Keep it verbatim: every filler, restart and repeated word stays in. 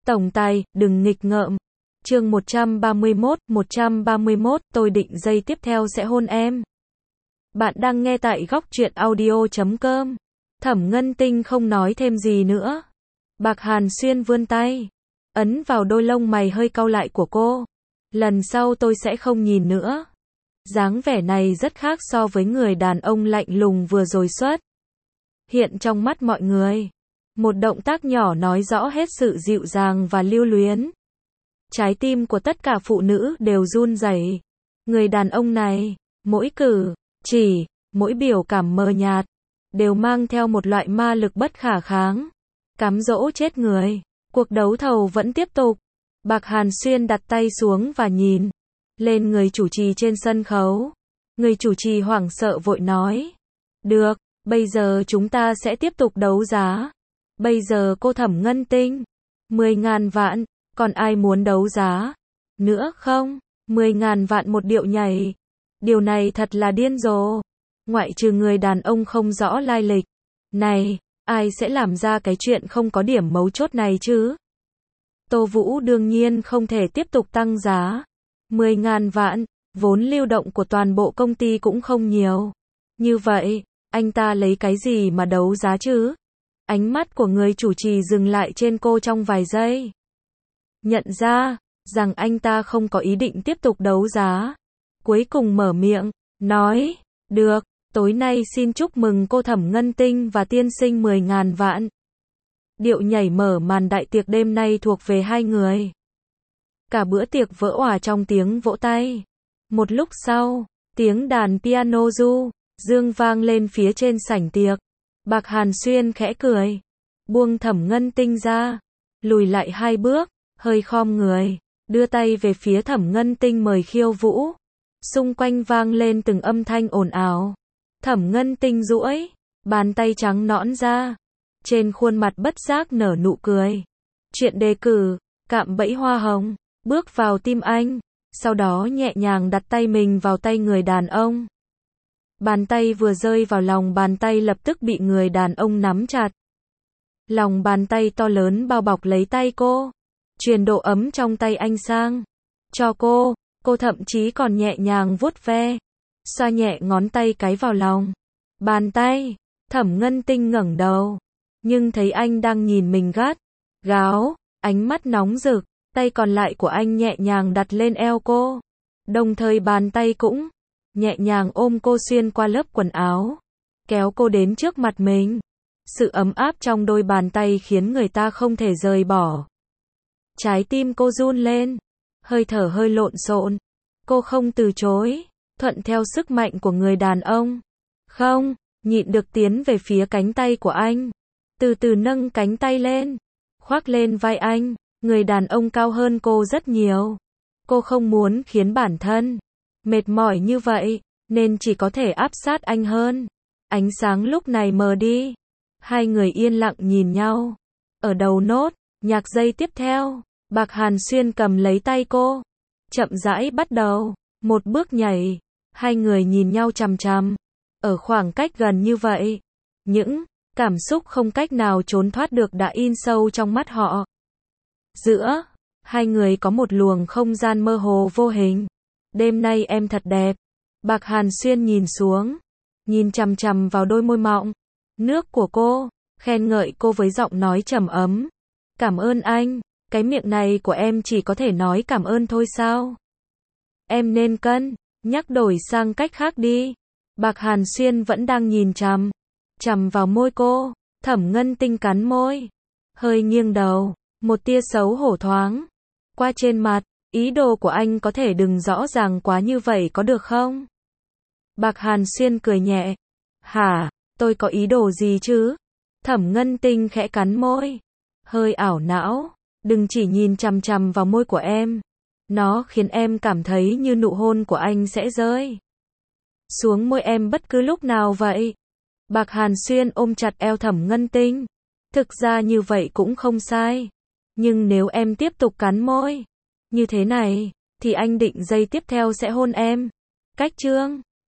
Tổng tài, đừng nghịch ngợm. Chương một trăm ba mươi mốt, một trăm ba mươi mốt, tôi định giây tiếp theo sẽ hôn em. Bạn đang nghe tại góc truyện audio chấm com. Thẩm Ngân Tinh không nói thêm gì nữa. Bạc Hàn Xuyên vươn tay, ấn vào đôi lông mày hơi cau lại của cô. Lần sau tôi sẽ không nhìn nữa. Dáng vẻ này rất khác so với người đàn ông lạnh lùng vừa rồi xuất hiện trong mắt mọi người. Một động tác nhỏ nói rõ hết sự dịu dàng và lưu luyến. Trái tim của tất cả phụ nữ đều run rẩy. Người đàn ông này, mỗi cử chỉ, mỗi biểu cảm mờ nhạt, đều mang theo một loại ma lực bất khả kháng, cám dỗ chết người. Cuộc đấu thầu vẫn tiếp tục. Bạc Hàn Xuyên đặt tay xuống và nhìn lên người chủ trì trên sân khấu. Người chủ trì hoảng sợ vội nói: "Được, bây giờ chúng ta sẽ tiếp tục đấu giá. Bây giờ cô Thẩm Ngân Tinh, mười ngàn vạn, còn ai muốn đấu giá nữa không?" mười ngàn vạn một điệu nhảy. Điều này thật là điên rồ. Ngoại trừ người đàn ông không rõ lai lịch này, ai sẽ làm ra cái chuyện không có điểm mấu chốt này chứ? Tô Vũ đương nhiên không thể tiếp tục tăng giá. mười ngàn vạn, vốn lưu động của toàn bộ công ty cũng không nhiều. Như vậy, anh ta lấy cái gì mà đấu giá chứ? Ánh mắt của người chủ trì dừng lại trên cô trong vài giây. Nhận ra rằng anh ta không có ý định tiếp tục đấu giá. Cuối cùng mở miệng, nói: "Được, tối nay xin chúc mừng cô Thẩm Ngân Tinh và tiên sinh mười ngàn vạn." Điệu nhảy mở màn đại tiệc đêm nay thuộc về hai người. Cả bữa tiệc vỡ òa trong tiếng vỗ tay. Một lúc sau, tiếng đàn piano du dương vang lên phía trên sảnh tiệc. Bạc Hàn Xuyên khẽ cười, buông Thẩm Ngân Tinh ra, lùi lại hai bước, hơi khom người, đưa tay về phía Thẩm Ngân Tinh mời khiêu vũ. Xung quanh vang lên từng âm thanh ồn ào. Thẩm Ngân Tinh duỗi bàn tay trắng nõn ra, trên khuôn mặt bất giác nở nụ cười. Chuyện đề cử, cạm bẫy hoa hồng, bước vào tim anh, sau đó nhẹ nhàng đặt tay mình vào tay người đàn ông. Bàn tay vừa rơi vào lòng bàn tay lập tức bị người đàn ông nắm chặt. Lòng bàn tay to lớn bao bọc lấy tay cô, truyền độ ấm trong tay anh sang cho cô. Cô thậm chí còn nhẹ nhàng vuốt ve, xoa nhẹ ngón tay cái vào lòng bàn tay. Thẩm Ngân Tinh ngẩng đầu, nhưng thấy anh đang nhìn mình gắt gáo, ánh mắt nóng rực. Tay còn lại của anh nhẹ nhàng đặt lên eo cô, đồng thời bàn tay cũng nhẹ nhàng ôm cô xuyên qua lớp quần áo, kéo cô đến trước mặt mình. Sự ấm áp trong đôi bàn tay khiến người ta không thể rời bỏ. Trái tim cô run lên, hơi thở hơi lộn xộn. Cô không từ chối, thuận theo sức mạnh của người đàn ông. Không nhịn được tiến về phía cánh tay của anh, từ từ nâng cánh tay lên, khoác lên vai anh. Người đàn ông cao hơn cô rất nhiều. Cô không muốn khiến bản thân mệt mỏi như vậy, nên chỉ có thể áp sát anh hơn. Ánh sáng lúc này mờ đi. Hai người yên lặng nhìn nhau. Ở đầu nốt nhạc giây tiếp theo, Bạc Hàn Xuyên cầm lấy tay cô, chậm rãi bắt đầu một bước nhảy. Hai người nhìn nhau chằm chằm. Ở khoảng cách gần như vậy, những cảm xúc không cách nào trốn thoát được đã in sâu trong mắt họ. Giữa hai người có một luồng không gian mơ hồ vô hình. "Đêm nay em thật đẹp." Bạc Hàn Xuyên nhìn xuống, nhìn chằm chằm vào đôi môi mọng nước của cô, khen ngợi cô với giọng nói trầm ấm. "Cảm ơn anh, cái miệng này của em chỉ có thể nói cảm ơn thôi sao? Em nên cân nhắc đổi sang cách khác đi." Bạc Hàn Xuyên vẫn đang nhìn chằm chằm vào môi cô. Thẩm Ngân Tinh cắn môi, hơi nghiêng đầu, một tia xấu hổ thoáng qua trên mặt. "Ý đồ của anh có thể đừng rõ ràng quá như vậy có được không?" Bạc Hàn Xuyên cười nhẹ. "Hả, tôi có ý đồ gì chứ?" Thẩm Ngân Tinh khẽ cắn môi, hơi ảo não. "Đừng chỉ nhìn chằm chằm vào môi của em. Nó khiến em cảm thấy như nụ hôn của anh sẽ rơi xuống môi em bất cứ lúc nào vậy." Bạc Hàn Xuyên ôm chặt eo Thẩm Ngân Tinh. "Thực ra như vậy cũng không sai. Nhưng nếu em tiếp tục cắn môi như thế này, thì anh định giây tiếp theo sẽ hôn em. Cách chương